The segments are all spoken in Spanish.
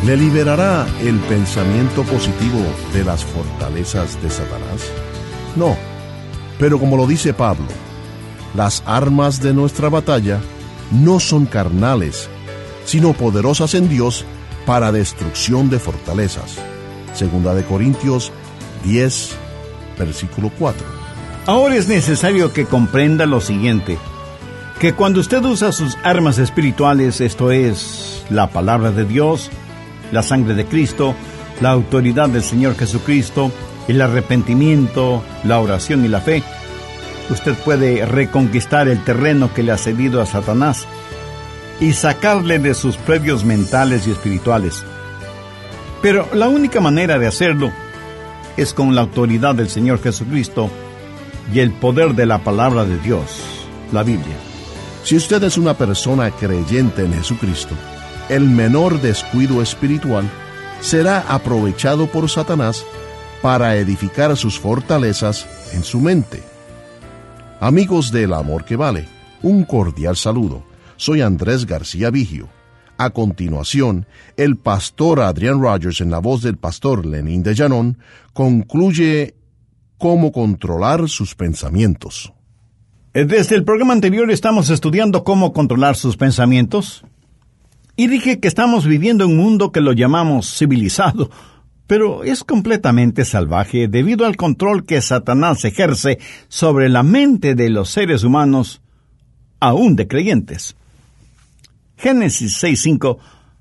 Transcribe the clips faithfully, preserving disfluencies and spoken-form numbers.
¿Le liberará el pensamiento positivo de las fortalezas de Satanás? No, pero como lo dice Pablo, las armas de nuestra batalla no son carnales, sino poderosas en Dios para destrucción de fortalezas. Segunda de Corintios diez, versículo cuatro. Ahora es necesario que comprenda lo siguiente, que cuando usted usa sus armas espirituales, esto es, la palabra de Dios, la sangre de Cristo, la autoridad del Señor Jesucristo, el arrepentimiento, la oración y la fe, usted puede reconquistar el terreno que le ha cedido a Satanás y sacarle de sus predios mentales y espirituales. Pero la única manera de hacerlo es con la autoridad del Señor Jesucristo y el poder de la palabra de Dios, la Biblia. Si usted es una persona creyente en Jesucristo, el menor descuido espiritual será aprovechado por Satanás para edificar sus fortalezas en su mente. Amigos del Amor que Vale, un cordial saludo. Soy Andrés García Vigio. A continuación, el pastor Adrian Rogers, en la voz del pastor Lenín de Llanón, concluye cómo controlar sus pensamientos. Desde el programa anterior estamos estudiando cómo controlar sus pensamientos. Y dije que estamos viviendo en un mundo que lo llamamos civilizado, pero es completamente salvaje debido al control que Satanás ejerce sobre la mente de los seres humanos, aún de creyentes. Génesis seis cinco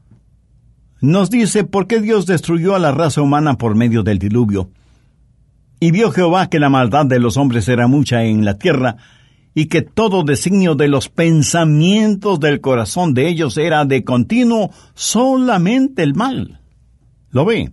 nos dice por qué Dios destruyó a la raza humana por medio del diluvio. Y vio Jehová que la maldad de los hombres era mucha en la tierra, y que todo designio de los pensamientos del corazón de ellos era de continuo solamente el mal. ¿Lo ve?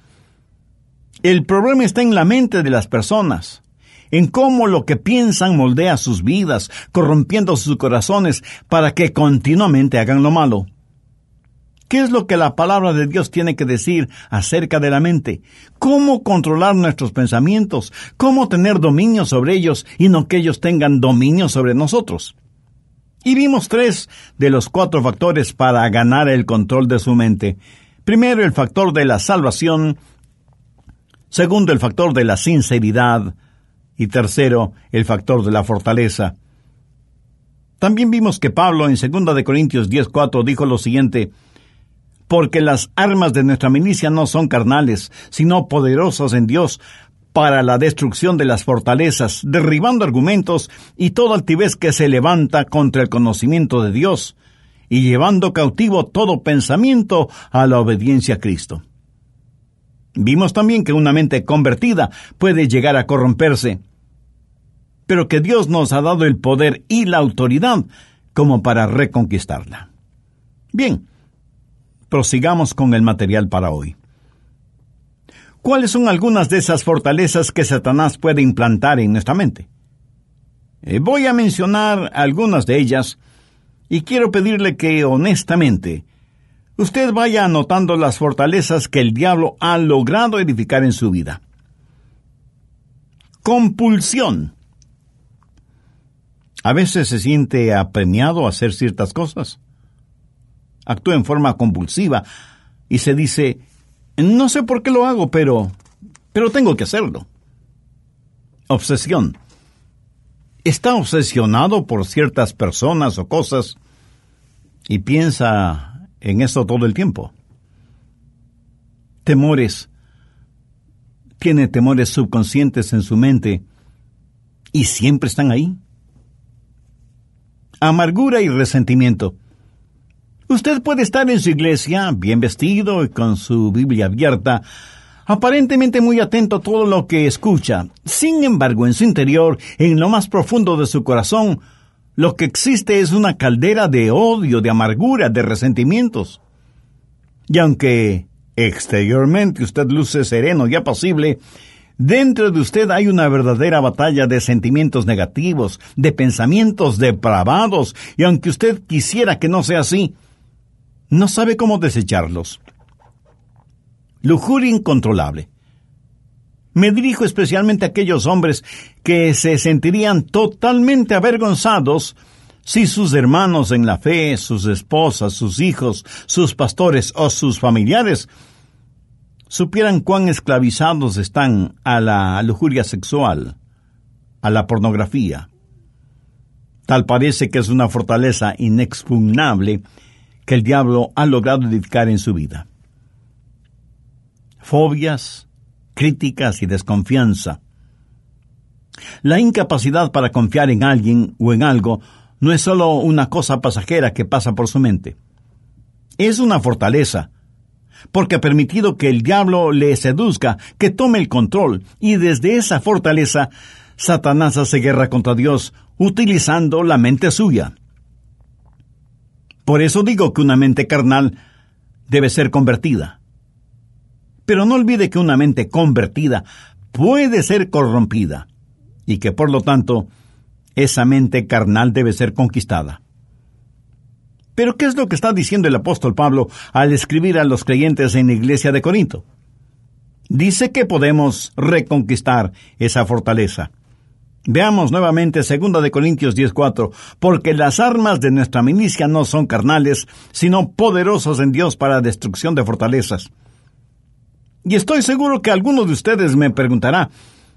El problema está en la mente de las personas, en cómo lo que piensan moldea sus vidas, corrompiendo sus corazones para que continuamente hagan lo malo. ¿Qué es lo que la palabra de Dios tiene que decir acerca de la mente? ¿Cómo controlar nuestros pensamientos? ¿Cómo tener dominio sobre ellos y no que ellos tengan dominio sobre nosotros? Y vimos tres de los cuatro factores para ganar el control de su mente. Primero, el factor de la salvación. Segundo, el factor de la sinceridad. Y tercero, el factor de la fortaleza. También vimos que Pablo en segunda de Corintios diez cuatro dijo lo siguiente: porque las armas de nuestra milicia no son carnales, sino poderosas en Dios para la destrucción de las fortalezas, derribando argumentos y toda altivez que se levanta contra el conocimiento de Dios, y llevando cautivo todo pensamiento a la obediencia a Cristo. Vimos también que una mente convertida puede llegar a corromperse, pero que Dios nos ha dado el poder y la autoridad como para reconquistarla. Bien, prosigamos con el material para hoy. ¿Cuáles son algunas de esas fortalezas que Satanás puede implantar en nuestra mente? Eh, voy a mencionar algunas de ellas y quiero pedirle que honestamente usted vaya anotando las fortalezas que el diablo ha logrado edificar en su vida. Compulsión. A veces se siente apremiado a hacer ciertas cosas. Actúa en forma compulsiva y se dice, no sé por qué lo hago, pero, pero tengo que hacerlo. Obsesión. Está obsesionado por ciertas personas o cosas y piensa en eso todo el tiempo. Temores. Tiene temores subconscientes en su mente y siempre están ahí. Amargura y resentimiento. Usted puede estar en su iglesia, bien vestido y con su Biblia abierta, aparentemente muy atento a todo lo que escucha. Sin embargo, en su interior, en lo más profundo de su corazón, lo que existe es una caldera de odio, de amargura, de resentimientos. Y aunque exteriormente usted luce sereno y apacible, dentro de usted hay una verdadera batalla de sentimientos negativos, de pensamientos depravados, y aunque usted quisiera que no sea así, no sabe cómo desecharlos. Lujuria incontrolable. Me dirijo especialmente a aquellos hombres que se sentirían totalmente avergonzados Si sus hermanos en la fe, sus esposas, sus hijos, sus pastores o sus familiares supieran cuán esclavizados están a la lujuria sexual, a la pornografía. Tal parece que es una fortaleza inexpugnable que el diablo ha logrado edificar en su vida. Fobias, críticas y desconfianza. La incapacidad para confiar en alguien o en algo no es solo una cosa pasajera que pasa por su mente. Es una fortaleza, porque ha permitido que el diablo le seduzca, que tome el control, y desde esa fortaleza, Satanás hace guerra contra Dios, utilizando la mente suya. Por eso digo que una mente carnal debe ser convertida. Pero no olvide que una mente convertida puede ser corrompida, y que por lo tanto, esa mente carnal debe ser conquistada. Pero ¿qué es lo que está diciendo el apóstol Pablo al escribir a los creyentes en la iglesia de Corinto? Dice que podemos reconquistar esa fortaleza. Veamos nuevamente segunda de Corintios diez cuatro, porque las armas de nuestra milicia no son carnales, sino poderosos en Dios para destrucción de fortalezas. Y estoy seguro que alguno de ustedes me preguntará,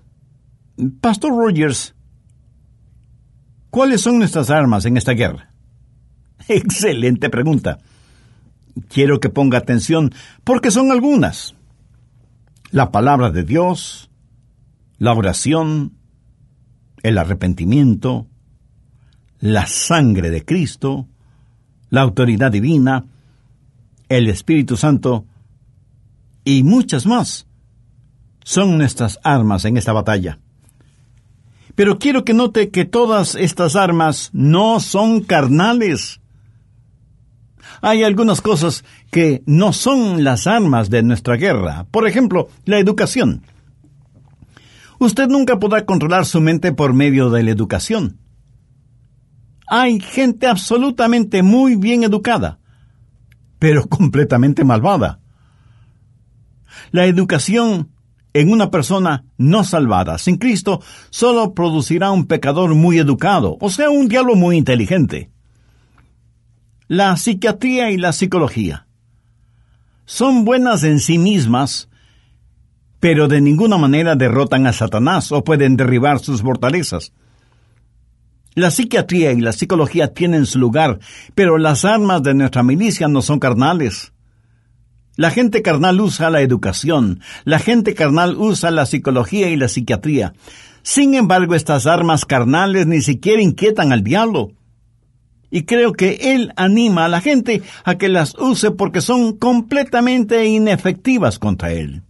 Pastor Rogers, ¿cuáles son nuestras armas en esta guerra? Excelente pregunta. Quiero que ponga atención porque son algunas. La palabra de Dios, la oración, el arrepentimiento, la sangre de Cristo, la autoridad divina, el Espíritu Santo y muchas más son nuestras armas en esta batalla. Pero quiero que note que todas estas armas no son carnales. Hay algunas cosas que no son las armas de nuestra guerra. Por ejemplo, la educación. Usted nunca podrá controlar su mente por medio de la educación. Hay gente absolutamente muy bien educada, pero completamente malvada. La educación en una persona no salvada, sin Cristo, solo producirá un pecador muy educado, o sea, un diablo muy inteligente. La psiquiatría y la psicología son buenas en sí mismas, pero de ninguna manera derrotan a Satanás o pueden derribar sus fortalezas. La psiquiatría y la psicología tienen su lugar, pero las armas de nuestra milicia no son carnales. La gente carnal usa la educación, la gente carnal usa la psicología y la psiquiatría. Sin embargo, estas armas carnales ni siquiera inquietan al diablo. Y creo que él anima a la gente a que las use porque son completamente inefectivas contra él.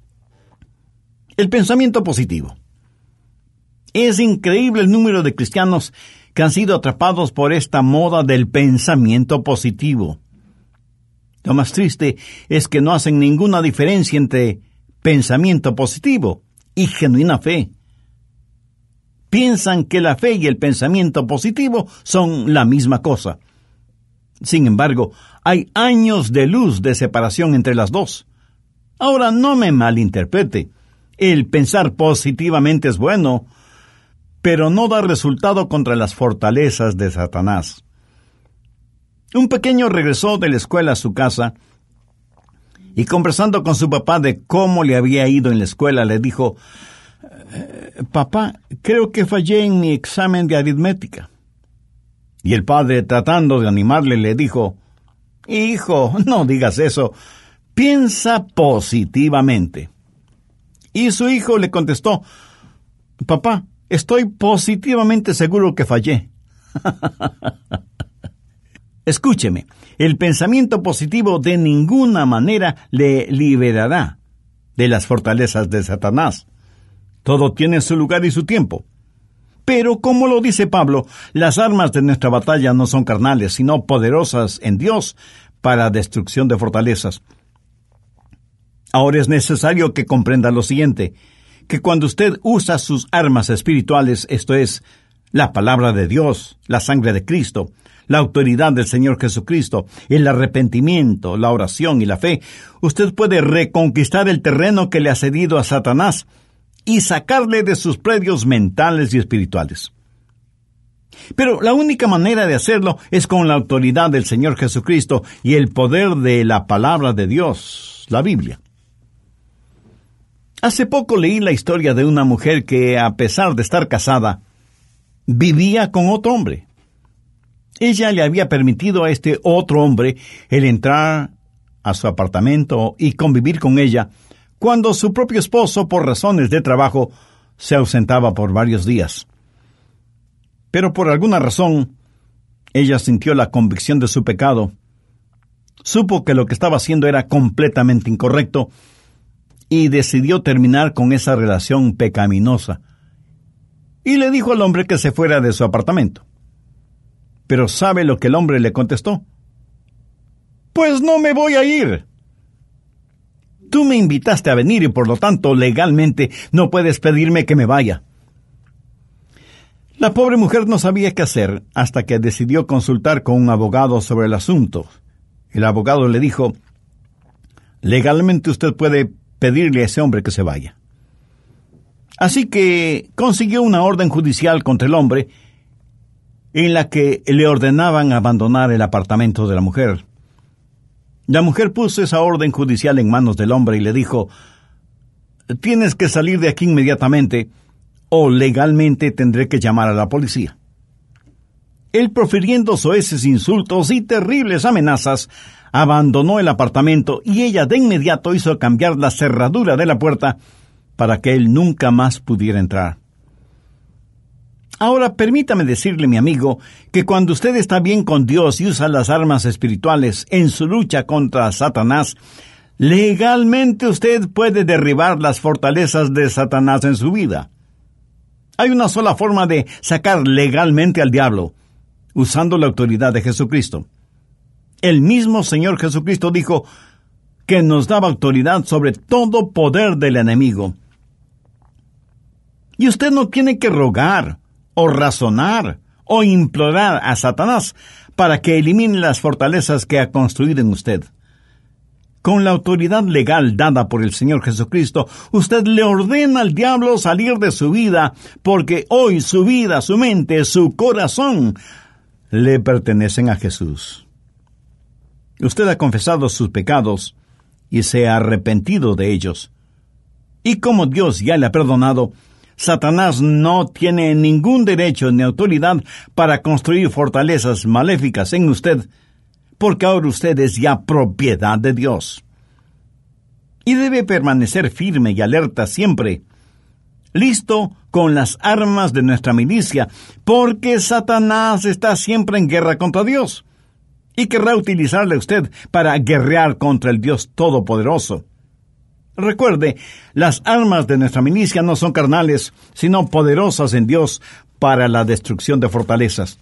El pensamiento positivo. Es increíble el número de cristianos que han sido atrapados por esta moda del pensamiento positivo. Lo más triste es que no hacen ninguna diferencia entre pensamiento positivo y genuina fe. Piensan que la fe y el pensamiento positivo son la misma cosa. Sin embargo, hay años de luz de separación entre las dos. Ahora, no me malinterprete. El pensar positivamente es bueno, pero no da resultado contra las fortalezas de Satanás. Un pequeño regresó de la escuela a su casa y conversando con su papá de cómo le había ido en la escuela, le dijo, «Papá, creo que fallé en mi examen de aritmética». Y el padre, tratando de animarle, le dijo, «Hijo, no digas eso, piensa positivamente». Y su hijo le contestó, «Papá, estoy positivamente seguro que fallé». Escúcheme, el pensamiento positivo de ninguna manera le liberará de las fortalezas de Satanás. Todo tiene su lugar y su tiempo. Pero, como lo dice Pablo, las armas de nuestra batalla no son carnales, sino poderosas en Dios para destrucción de fortalezas. Ahora es necesario que comprenda lo siguiente, que cuando usted usa sus armas espirituales, esto es, la palabra de Dios, la sangre de Cristo, la autoridad del Señor Jesucristo, el arrepentimiento, la oración y la fe, usted puede reconquistar el terreno que le ha cedido a Satanás y sacarle de sus predios mentales y espirituales. Pero la única manera de hacerlo es con la autoridad del Señor Jesucristo y el poder de la palabra de Dios, la Biblia. Hace poco leí la historia de una mujer que, a pesar de estar casada, vivía con otro hombre. Ella le había permitido a este otro hombre el entrar a su apartamento y convivir con ella, cuando su propio esposo, por razones de trabajo, se ausentaba por varios días. Pero por alguna razón, ella sintió la convicción de su pecado, supo que lo que estaba haciendo era completamente incorrecto y decidió terminar con esa relación pecaminosa. Y le dijo al hombre que se fuera de su apartamento. Pero ¿sabe lo que el hombre le contestó? Pues no me voy a ir. Tú me invitaste a venir y por lo tanto legalmente no puedes pedirme que me vaya. La pobre mujer no sabía qué hacer hasta que decidió consultar con un abogado sobre el asunto. El abogado le dijo, legalmente usted puede pedirle a ese hombre que se vaya. Así que consiguió una orden judicial contra el hombre en la que le ordenaban abandonar el apartamento de la mujer. La mujer puso esa orden judicial en manos del hombre y le dijo, tienes que salir de aquí inmediatamente o legalmente tendré que llamar a la policía. Él, profiriendo soeces insultos y terribles amenazas, abandonó el apartamento y ella de inmediato hizo cambiar la cerradura de la puerta para que él nunca más pudiera entrar. Ahora, permítame decirle, mi amigo, que cuando usted está bien con Dios y usa las armas espirituales en su lucha contra Satanás, legalmente usted puede derribar las fortalezas de Satanás en su vida. Hay una sola forma de sacar legalmente al diablo, usando la autoridad de Jesucristo. El mismo Señor Jesucristo dijo que nos daba autoridad sobre todo poder del enemigo. Y usted no tiene que rogar, o razonar, o implorar a Satanás para que elimine las fortalezas que ha construido en usted. Con la autoridad legal dada por el Señor Jesucristo, usted le ordena al diablo salir de su vida, porque hoy su vida, su mente, su corazón le pertenecen a Jesús. Usted ha confesado sus pecados y se ha arrepentido de ellos. Y como Dios ya le ha perdonado, Satanás no tiene ningún derecho ni autoridad para construir fortalezas maléficas en usted, porque ahora usted es ya propiedad de Dios. Y debe permanecer firme y alerta siempre, listo con las armas de nuestra milicia, porque Satanás está siempre en guerra contra Dios, y querrá utilizarle a usted para guerrear contra el Dios Todopoderoso. Recuerde, las armas de nuestra milicia no son carnales, sino poderosas en Dios para la destrucción de fortalezas.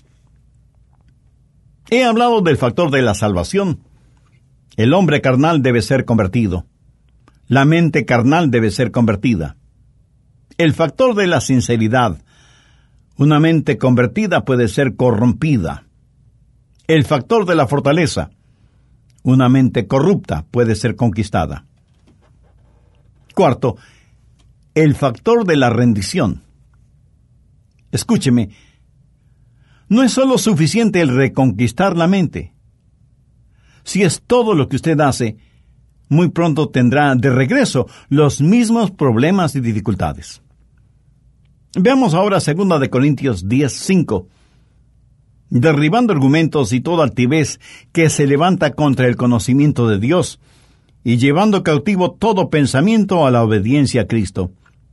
He hablado del factor de la salvación. El hombre carnal debe ser convertido. La mente carnal debe ser convertida. El factor de la sinceridad. Una mente convertida puede ser corrompida. El factor de la fortaleza. Una mente corrupta puede ser conquistada. Cuarto, el factor de la rendición. Escúcheme, no es solo suficiente el reconquistar la mente. Si es todo lo que usted hace, muy pronto tendrá de regreso los mismos problemas y dificultades. Veamos ahora segunda de Corintios diez, cinco. Derribando argumentos y toda altivez que se levanta contra el conocimiento de Dios, y llevando cautivo todo pensamiento a la obediencia a Cristo.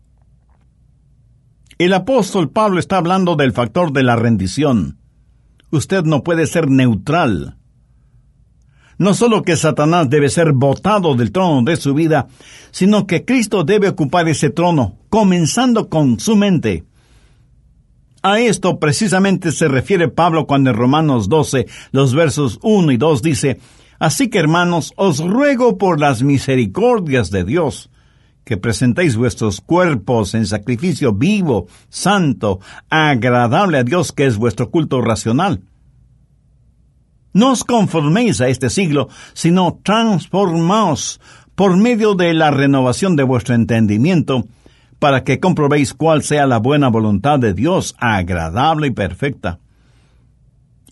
El apóstol Pablo está hablando del factor de la rendición. Usted no puede ser neutral. No solo que Satanás debe ser botado del trono de su vida, sino que Cristo debe ocupar ese trono, comenzando con su mente. A esto precisamente se refiere Pablo cuando en Romanos doce, los versos uno y dos dice: Así que, hermanos, os ruego por las misericordias de Dios, que presentéis vuestros cuerpos en sacrificio vivo, santo, agradable a Dios, que es vuestro culto racional. No os conforméis a este siglo, sino transformaos por medio de la renovación de vuestro entendimiento, para que comprobéis cuál sea la buena voluntad de Dios, agradable y perfecta.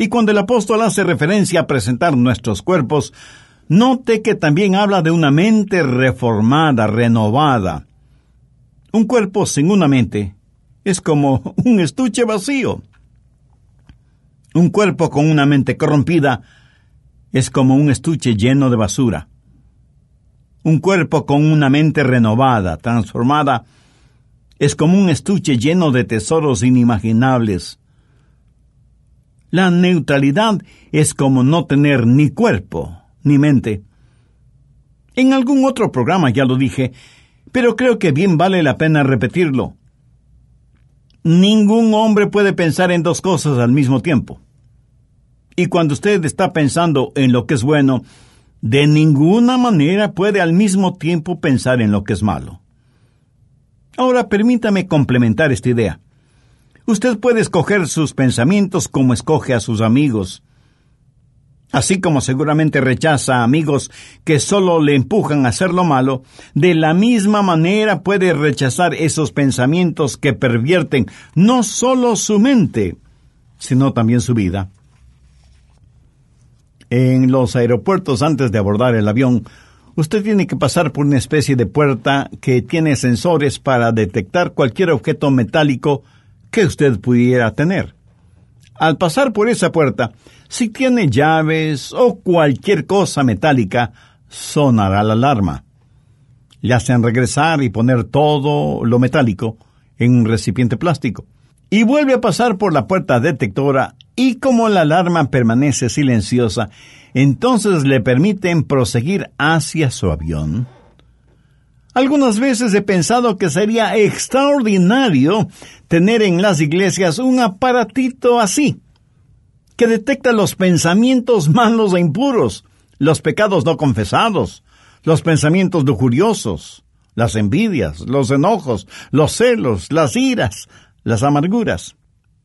Y cuando el apóstol hace referencia a presentar nuestros cuerpos, note que también habla de una mente reformada, renovada. Un cuerpo sin una mente es como un estuche vacío. Un cuerpo con una mente corrompida es como un estuche lleno de basura. Un cuerpo con una mente renovada, transformada, es como un estuche lleno de tesoros inimaginables. La neutralidad es como no tener ni cuerpo ni mente. En algún otro programa ya lo dije, pero creo que bien vale la pena repetirlo. Ningún hombre puede pensar en dos cosas al mismo tiempo. Y cuando usted está pensando en lo que es bueno, de ninguna manera puede al mismo tiempo pensar en lo que es malo. Ahora permítame complementar esta idea. Usted puede escoger sus pensamientos como escoge a sus amigos. Así como seguramente rechaza a amigos que solo le empujan a hacer lo malo, de la misma manera puede rechazar esos pensamientos que pervierten no solo su mente, sino también su vida. En los aeropuertos, antes de abordar el avión, usted tiene que pasar por una especie de puerta que tiene sensores para detectar cualquier objeto metálico que usted pudiera tener. Al pasar por esa puerta, si tiene llaves o cualquier cosa metálica, sonará la alarma. Le hacen regresar y poner todo lo metálico en un recipiente plástico. Y vuelve a pasar por la puerta detectora y como la alarma permanece silenciosa, entonces le permiten proseguir hacia su avión. Algunas veces he pensado que sería extraordinario tener en las iglesias un aparatito así, que detecta los pensamientos malos e impuros, los pecados no confesados, los pensamientos lujuriosos, las envidias, los enojos, los celos, las iras, las amarguras.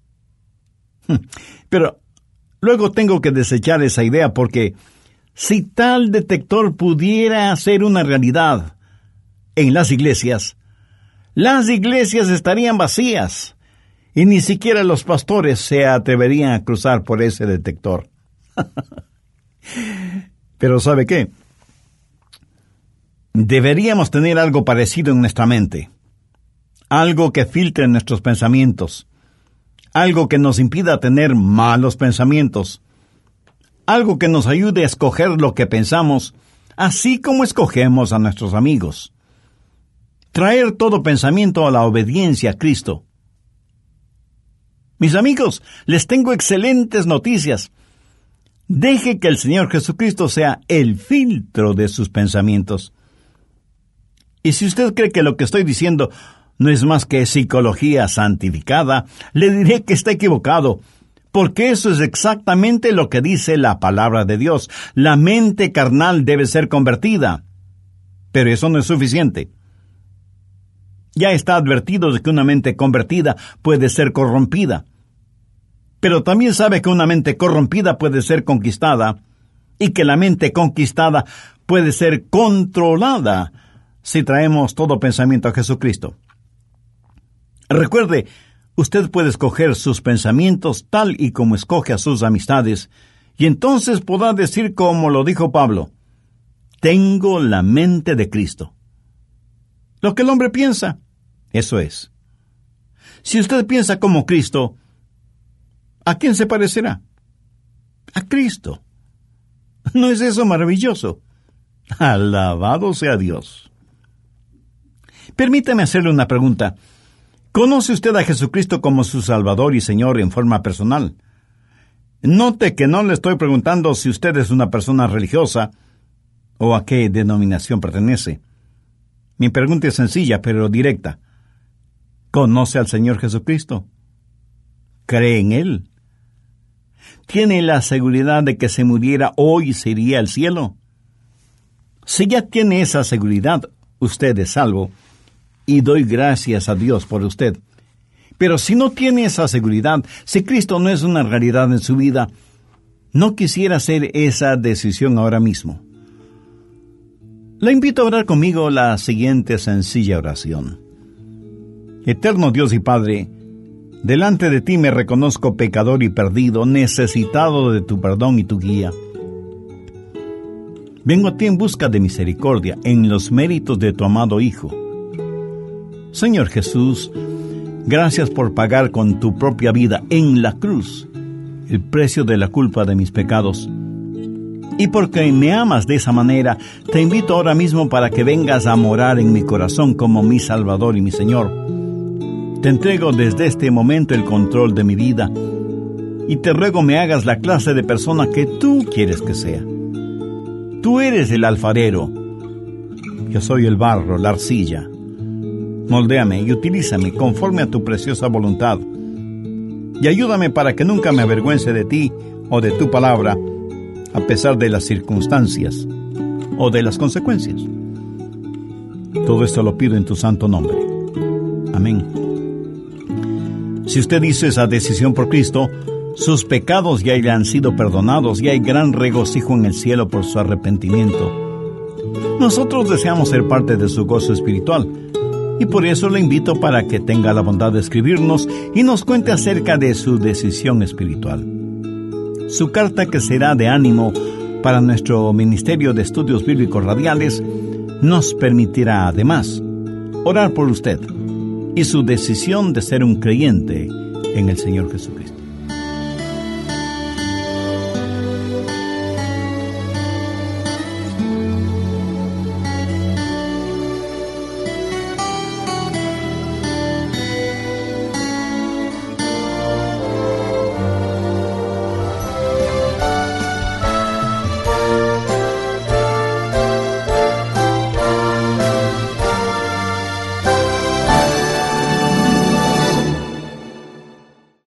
Pero luego tengo que desechar esa idea porque si tal detector pudiera ser una realidad en las iglesias, las iglesias estarían vacías y ni siquiera los pastores se atreverían a cruzar por ese detector. Pero ¿sabe qué? Deberíamos tener algo parecido en nuestra mente. Algo que filtre nuestros pensamientos. Algo que nos impida tener malos pensamientos. Algo que nos ayude a escoger lo que pensamos, así como escogemos a nuestros amigos. Traer todo pensamiento a la obediencia a Cristo. Mis amigos, les tengo excelentes noticias. Deje que el Señor Jesucristo sea el filtro de sus pensamientos. Y si usted cree que lo que estoy diciendo no es más que psicología santificada, le diré que está equivocado, porque eso es exactamente lo que dice la palabra de Dios. La mente carnal debe ser convertida, pero eso no es suficiente. Ya está advertido de que una mente convertida puede ser corrompida, pero también sabe que una mente corrompida puede ser conquistada, y que la mente conquistada puede ser controlada si traemos todo pensamiento a Jesucristo. Recuerde, usted puede escoger sus pensamientos tal y como escoge a sus amistades, y entonces podrá decir como lo dijo Pablo: tengo la mente de Cristo. Lo que el hombre piensa, eso es. Si usted piensa como Cristo, ¿a quién se parecerá? A Cristo. ¿No es eso maravilloso? Alabado sea Dios. Permítame hacerle una pregunta. ¿Conoce usted a Jesucristo como su Salvador y Señor en forma personal? Note que no le estoy preguntando si usted es una persona religiosa o a qué denominación pertenece. Mi pregunta es sencilla, pero directa. ¿Conoce al Señor Jesucristo? ¿Cree en Él? ¿Tiene la seguridad de que si muriera hoy se iría al cielo? Si ya tiene esa seguridad, usted es salvo, y doy gracias a Dios por usted. Pero si no tiene esa seguridad, si Cristo no es una realidad en su vida, no quisiera hacer esa decisión ahora mismo. Le invito a orar conmigo la siguiente sencilla oración. Eterno Dios y Padre, Delante de ti me reconozco pecador y perdido, necesitado de tu perdón y tu guía. Vengo a ti en busca de misericordia, en los méritos de tu amado Hijo. Señor Jesús, gracias por pagar con tu propia vida en la cruz el precio de la culpa de mis pecados. Y porque me amas de esa manera, te invito ahora mismo para que vengas a morar en mi corazón como mi Salvador y mi Señor. Te entrego desde este momento el control de mi vida y te ruego me hagas la clase de persona que tú quieres que sea. Tú eres el alfarero, yo soy el barro, la arcilla. Moldéame y utilízame conforme a tu preciosa voluntad. Y ayúdame para que nunca me avergüence de ti o de tu palabra, a pesar de las circunstancias o de las consecuencias. Todo esto lo pido en tu santo nombre. Amén. Si usted hizo esa decisión por Cristo, sus pecados ya le han sido perdonados y hay gran regocijo en el cielo por su arrepentimiento. Nosotros deseamos ser parte de su gozo espiritual y por eso le invito para que tenga la bondad de escribirnos y nos cuente acerca de su decisión espiritual. Su carta, que será de ánimo para nuestro Ministerio de Estudios Bíblicos Radiales, nos permitirá además orar por usted y su decisión de ser un creyente en el Señor Jesucristo.